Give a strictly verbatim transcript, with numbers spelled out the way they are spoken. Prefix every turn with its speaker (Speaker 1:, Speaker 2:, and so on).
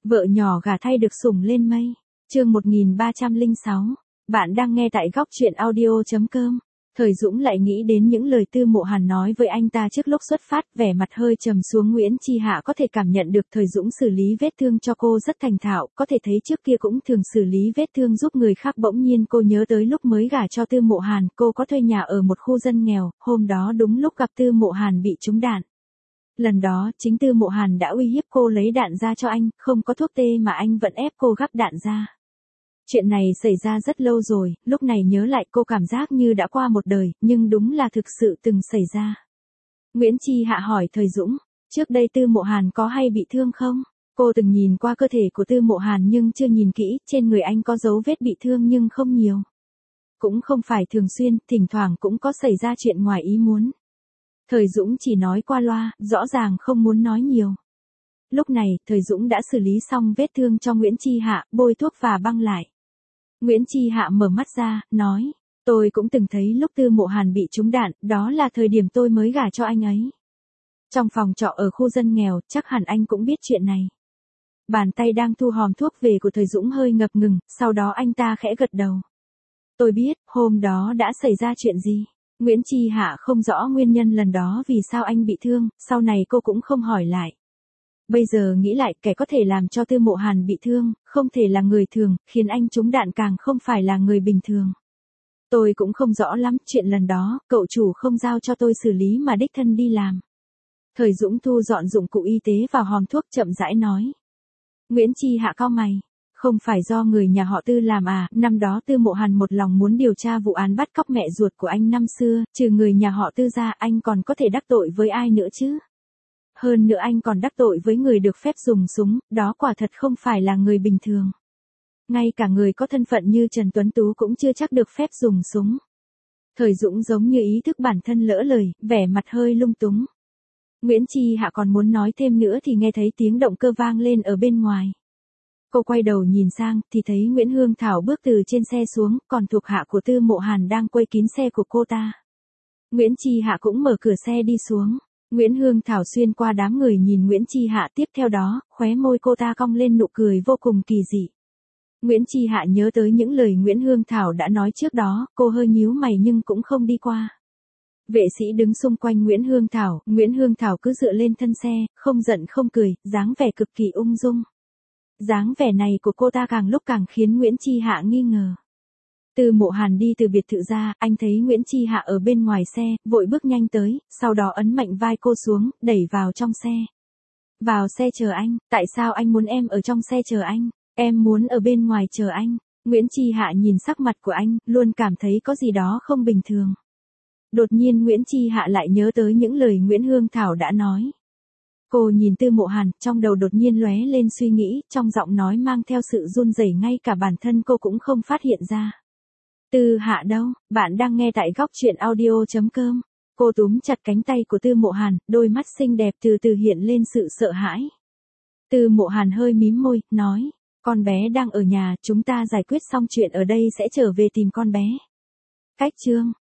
Speaker 1: Vợ nhỏ gả thay được sủng lên mây. Chương một nghìn ba trăm lẻ sáu. Bạn đang nghe tại góc truyện audio chấm com. Thời Dũng lại nghĩ đến những lời Tư Mộ Hàn nói với anh ta trước lúc xuất phát, vẻ mặt hơi trầm xuống. Nguyễn Chi Hạ có thể cảm nhận được Thời Dũng xử lý vết thương cho cô rất thành thạo, có thể thấy trước kia cũng thường xử lý vết thương giúp người khác. Bỗng nhiên cô nhớ tới lúc mới gả cho Tư Mộ Hàn, cô có thuê nhà ở một khu dân nghèo, hôm đó đúng lúc gặp Tư Mộ Hàn bị trúng đạn. Lần đó, chính Tư Mộ Hàn đã uy hiếp cô lấy đạn ra cho anh, không có thuốc tê mà anh vẫn ép cô gắp đạn ra. Chuyện này xảy ra rất lâu rồi, lúc này nhớ lại cô cảm giác như đã qua một đời, nhưng đúng là thực sự từng xảy ra. Nguyễn Chi Hạ hỏi Thời Dũng, trước đây Tư Mộ Hàn có hay bị thương không? Cô từng nhìn qua cơ thể của Tư Mộ Hàn nhưng chưa nhìn kỹ, trên người anh có dấu vết bị thương nhưng không nhiều. Cũng không phải thường xuyên, thỉnh thoảng cũng có xảy ra chuyện ngoài ý muốn. Thời Dũng chỉ nói qua loa, rõ ràng không muốn nói nhiều. Lúc này, Thời Dũng đã xử lý xong vết thương cho Nguyễn Chi Hạ, bôi thuốc và băng lại. Nguyễn Chi Hạ mở mắt ra, nói, tôi cũng từng thấy lúc Tư Mộ Hàn bị trúng đạn, đó là thời điểm tôi mới gả cho anh ấy. Trong phòng trọ ở khu dân nghèo, chắc hẳn anh cũng biết chuyện này. Bàn tay đang thu hòm thuốc về của Thời Dũng hơi ngập ngừng, sau đó anh ta khẽ gật đầu. Tôi biết, hôm đó đã xảy ra chuyện gì. Nguyễn Chi Hạ không rõ nguyên nhân lần đó vì sao anh bị thương, sau này cô cũng không hỏi lại. Bây giờ nghĩ lại, kẻ có thể làm cho Tư Mộ Hàn bị thương, không thể là người thường, khiến anh trúng đạn càng không phải là người bình thường. Tôi cũng không rõ lắm, chuyện lần đó, cậu chủ không giao cho tôi xử lý mà đích thân đi làm. Thời Dũng thu dọn dụng cụ y tế vào hòm thuốc chậm rãi nói. Nguyễn Chi Hạ cau mày. Không phải do người nhà họ Tư làm à, năm đó Tư Mộ Hàn một lòng muốn điều tra vụ án bắt cóc mẹ ruột của anh năm xưa, trừ người nhà họ Tư ra anh còn có thể đắc tội với ai nữa chứ? Hơn nữa anh còn đắc tội với người được phép dùng súng, đó quả thật không phải là người bình thường. Ngay cả người có thân phận như Trần Tuấn Tú cũng chưa chắc được phép dùng súng. Thời Dũng giống như ý thức bản thân lỡ lời, vẻ mặt hơi lung túng. Nguyễn Chi Hạ còn muốn nói thêm nữa thì nghe thấy tiếng động cơ vang lên ở bên ngoài. Cô quay đầu nhìn sang, thì thấy Nguyễn Hương Thảo bước từ trên xe xuống, còn thuộc hạ của Tư Mộ Hàn đang quây kín xe của cô ta. Nguyễn Chi Hạ cũng mở cửa xe đi xuống. Nguyễn Hương Thảo xuyên qua đám người nhìn Nguyễn Chi Hạ, tiếp theo đó, khóe môi cô ta cong lên nụ cười vô cùng kỳ dị. Nguyễn Chi Hạ nhớ tới những lời Nguyễn Hương Thảo đã nói trước đó, cô hơi nhíu mày nhưng cũng không đi qua. Vệ sĩ đứng xung quanh Nguyễn Hương Thảo, Nguyễn Hương Thảo cứ dựa lên thân xe, không giận không cười, dáng vẻ cực kỳ ung dung. Dáng vẻ này của cô ta càng lúc càng khiến Nguyễn Chi Hạ nghi ngờ. Tư Mộ Hàn đi từ biệt thự ra, anh thấy Nguyễn Chi Hạ ở bên ngoài xe, vội bước nhanh tới, sau đó ấn mạnh vai cô xuống, đẩy vào trong xe. Vào xe chờ anh, tại sao anh muốn em ở trong xe chờ anh? Em muốn ở bên ngoài chờ anh. Nguyễn Chi Hạ nhìn sắc mặt của anh, luôn cảm thấy có gì đó không bình thường. Đột nhiên Nguyễn Chi Hạ lại nhớ tới những lời Nguyễn Hương Thảo đã nói. Cô nhìn Tư Mộ Hàn, trong đầu đột nhiên lóe lên suy nghĩ, trong giọng nói mang theo sự run rẩy ngay cả bản thân cô cũng không phát hiện ra. Tư Hạ đâu? Bạn đang nghe tại góc truyện audio chấm com. Cô túm chặt cánh tay của Tư Mộ Hàn, đôi mắt xinh đẹp từ từ hiện lên sự sợ hãi. Tư Mộ Hàn hơi mím môi, nói, con bé đang ở nhà, chúng ta giải quyết xong chuyện ở đây sẽ trở về tìm con bé. Cách chương.